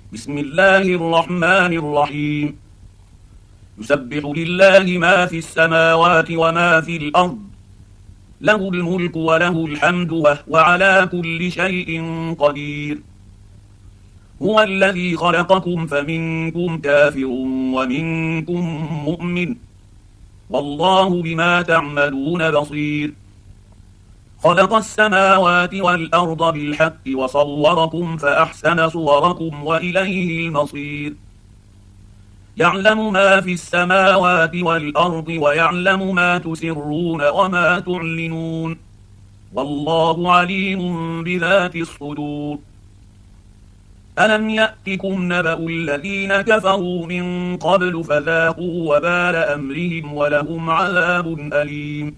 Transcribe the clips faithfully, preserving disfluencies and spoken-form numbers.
بسم الله الرحمن الرحيم. يسبح لله ما في السماوات وما في الأرض، له الملك وله الحمد وهو على كل شيء قدير. هو الذي خلقكم فمنكم كافر ومنكم مؤمن، والله بما تعملون بصير. خلق السماوات والأرض بالحق وصوركم فأحسن صوركم وإليه المصير. يعلم ما في السماوات والأرض ويعلم ما تسرون وما تعلنون، والله عليم بذات الصدور. ألم يأتكم نبأ الذين كفروا من قبل فذاقوا وبال أمرهم ولهم عذاب أليم.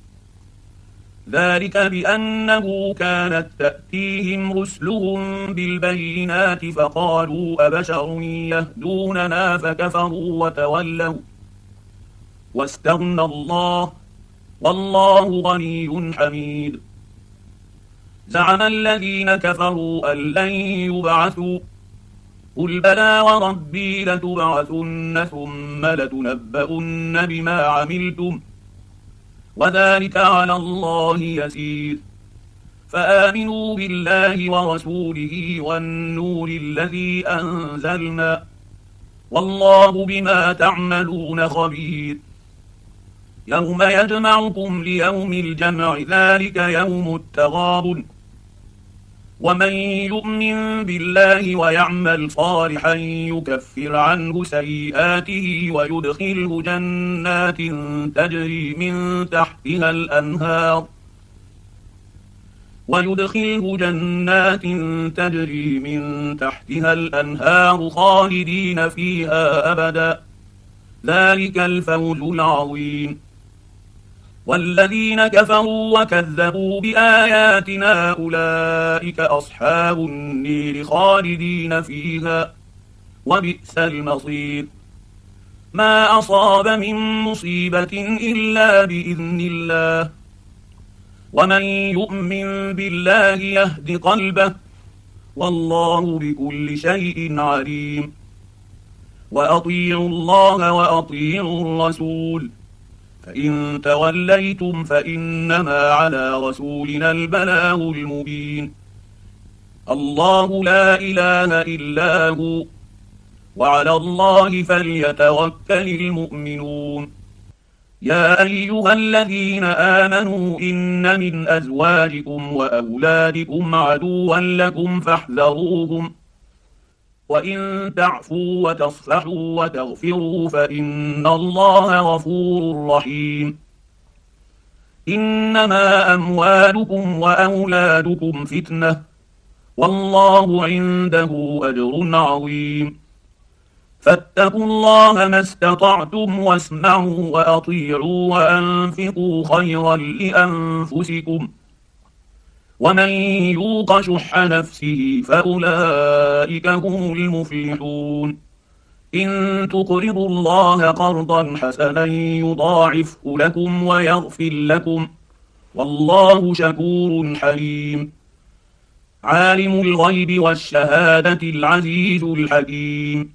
ذلك بأنه كانت تأتيهم رسلهم بالبينات فقالوا أبشر يهدوننا فكفروا وتولوا واستغنى الله، والله غني حميد. زعم الذين كفروا أن لن يبعثوا، قل بلى وربي لتبعثن ثم لتنبؤن بما عملتم، وذلك على الله يسير. فآمنوا بالله ورسوله والنور الذي أنزلنا، والله بما تعملون خبير. يوم يجمعكم ليوم الجمع ذلك يوم التغابن، ومن يؤمن بالله ويعمل صالحا يكفر عنه سيئاته ويدخله جنات تجري من تحتها الأنهار ويدخله جنات تجري من تحتها الأنهار خالدين فيها أبدا، ذلك الفوز العظيم. والذين كفروا وكذبوا بآياتنا أولئك أصحاب النير خالدين فيها، وبئس المصير. ما أصاب من مصيبة إلا بإذن الله، ومن يؤمن بالله يهد قلبه، والله بكل شيء عليم. وأطيعوا الله وأطيعوا الرسول، فإن توليتم فإنما على رسولنا البلاغ المبين. الله لا إله إلا هو، وعلى الله فليتوكل المؤمنون. يا أيها الذين آمنوا إن من أزواجكم وأولادكم عدوا لكم فاحذروهم، وإن تعفوا وتصفحوا وتغفروا فإن الله غفور رحيم. إنما أموالكم وأولادكم فتنة، والله عنده أجر عظيم. فاتقوا الله ما استطعتم واسمعوا وأطيعوا وأنفقوا خيرا لأنفسكم، ومن يوق شح نفسه فأولئك هم المفلحون. إن تقرضوا الله قرضا حسنا يضاعفه لكم ويغفر لكم، والله شكور حليم. عالم الغيب والشهادة العزيز الحكيم.